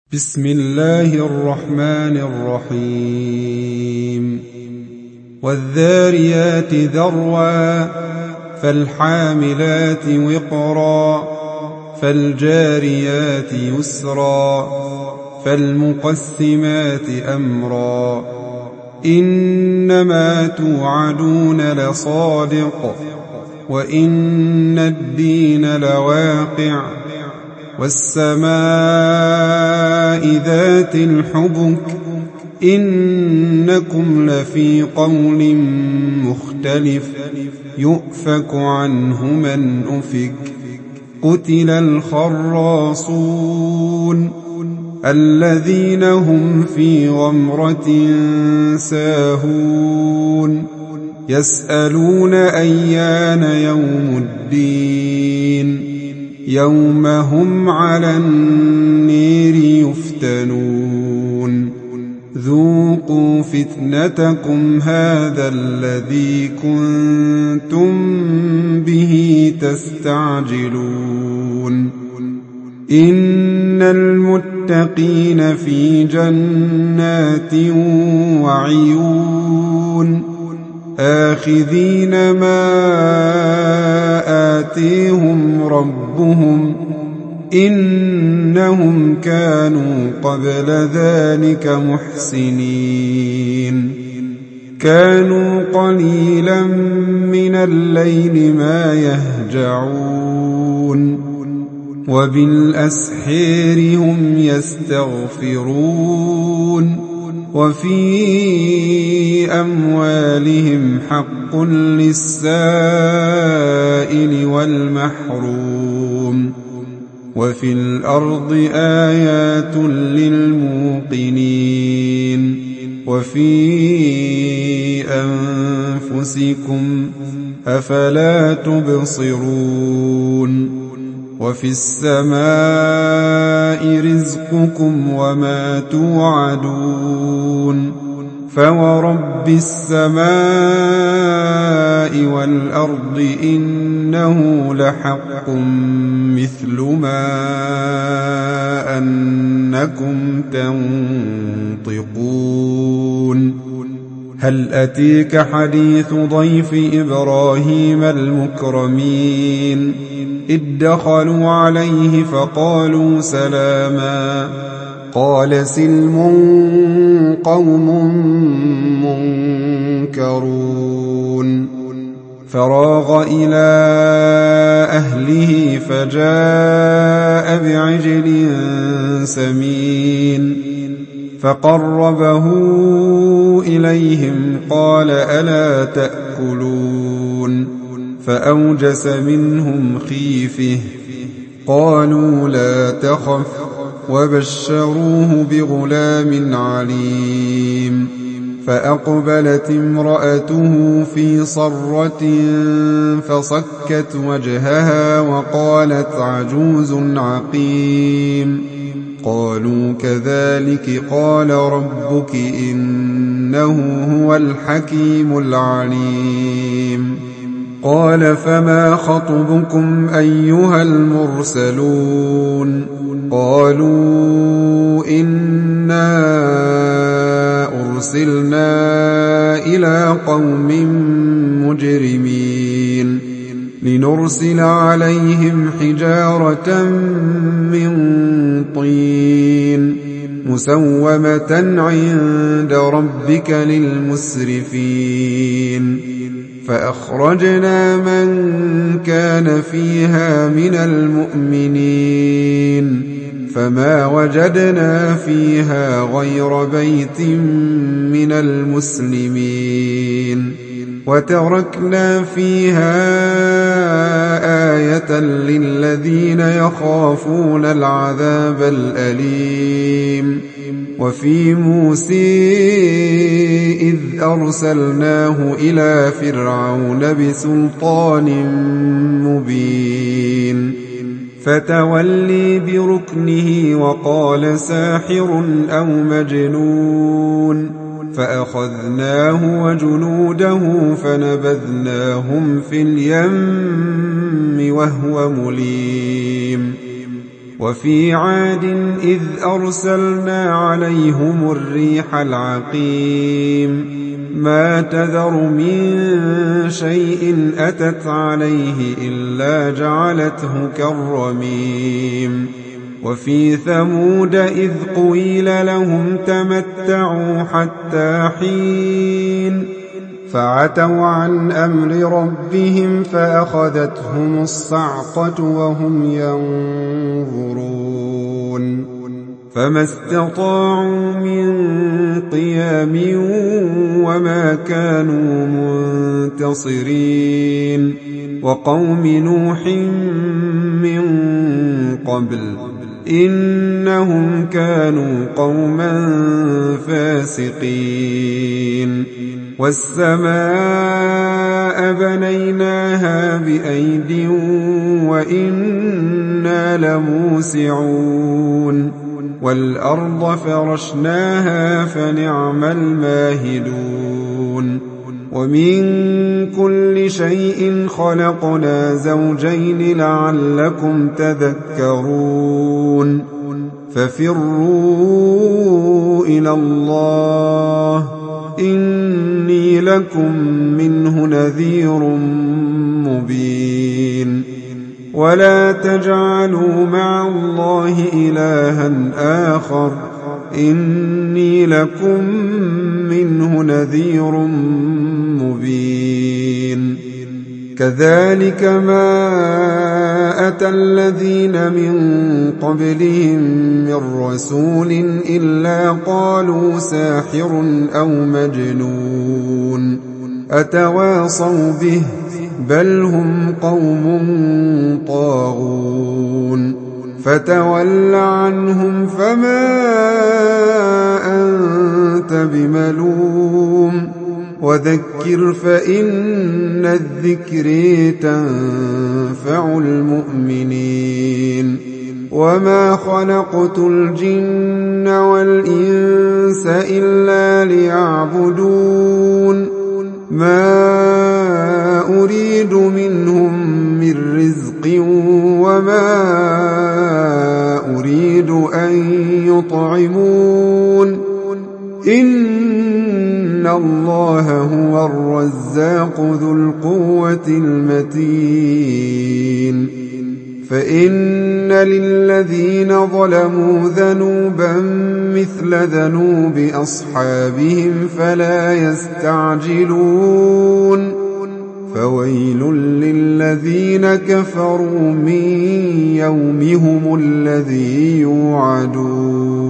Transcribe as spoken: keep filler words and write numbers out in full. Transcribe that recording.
بسم الله الرحمن الرحيم والذاريات ذروا فالحاملات وقرا فالجاريات يسرا فالمقسمات أمرا إنما توعدون لصادق وإن الدين لواقع والسماء ذات الحبك إنكم لفي قول مختلف يؤفك عنه من أفك قتل الخراصون الذين هم في غمرة ساهون يسألون أيان يوم الدين يوم هم على النير يفتنون ذوقوا فتنتكم هذا الذي كنتم به تستعجلون إن المتقين في جنات وعيون آخذين ما آتيهم ربهم إنهم كانوا قبل ذلك محسنين كانوا قليلا من الليل ما يهجعون وبالأسحير هم يستغفرون وفي أموالهم حق للسائل والمحروم وفي الأرض آيات للموقنين وفي أنفسكم أفلا تبصرون وفي السماء رزقكم وما توعدون فورب السماء والأرض إنه لحق مثل ما أنكم تنطقون هل أتيك حديث ضيف إبراهيم المكرمين إذ دخلوا عليه فقالوا سلاما قال سلم قوم منكرون فراغ إلى أهله فجاء بعجل سمين فقربه إليهم قال ألا تأكلون فأوجس منهم خيفة قالوا لا تخف وبشروه بغلام عليم فأقبلت امرأته في صرة فصكت وجهها وقالت عجوز عقيم قالوا كذلك قال ربك إنه هو الحكيم العليم قال فما خطبكم أيها المرسلون قالوا إنا أرسلنا إلى قوم مجرمين لنرسل عليهم حجارة من طين مسومة عند ربك للمسرفين فأخرجنا من كان فيها من المؤمنين فما وجدنا فيها غير بيت من المسلمين وتركنا فيها آية للذين يخافون العذاب الأليم وفي موسى إذ أرسلناه إلى فرعون بسلطان مبين فتولي بركنه وقال ساحر أو مجنون فأخذناه وجنوده فنبذناهم في اليم وهو مليم وفي عاد إذ أرسلنا عليهم الريح العقيم ما تذر من شيء أتت عليه إلا جعلته كالرميم وفي ثمود إذ قيل لهم تمتعوا حتى حين فعتوا عن أمر ربهم فأخذتهم الصعقة وهم ينظرون فما استطاعوا من قيام وما كانوا منتصرين وقوم نوح من قبل إنهم كانوا قوما فاسقين والسماء بنيناها بأيد وإنا لموسعون والأرض فرشناها فنعم الماهدون ومن كل شيء خلقنا زوجين لعلكم تذكرون ففروا إلى الله إني لكم منه نذير مبين ولا تجعلوا مع الله إلها آخر إني لكم منه نذير مبين كذلك ما أتى الذين من قبلهم من رسول إلا قالوا ساحر أو مجنون أتواصوا به بل هم قوم طاغون فتول عنهم فما أنت بملوم وذكر فإن الذكر تنفع المؤمنين وما خلقت الجن والإنس إلا ليعبدون ما أريد منهم من رزق وما أريد أن يطعمون إن الله هو الرزاق ذو القوة المتين فإن للذين ظلموا ذنوبا مثل ذنوب أصحابهم فلا يستعجلون فويل للذين كفروا من يومهم الذي يوعدون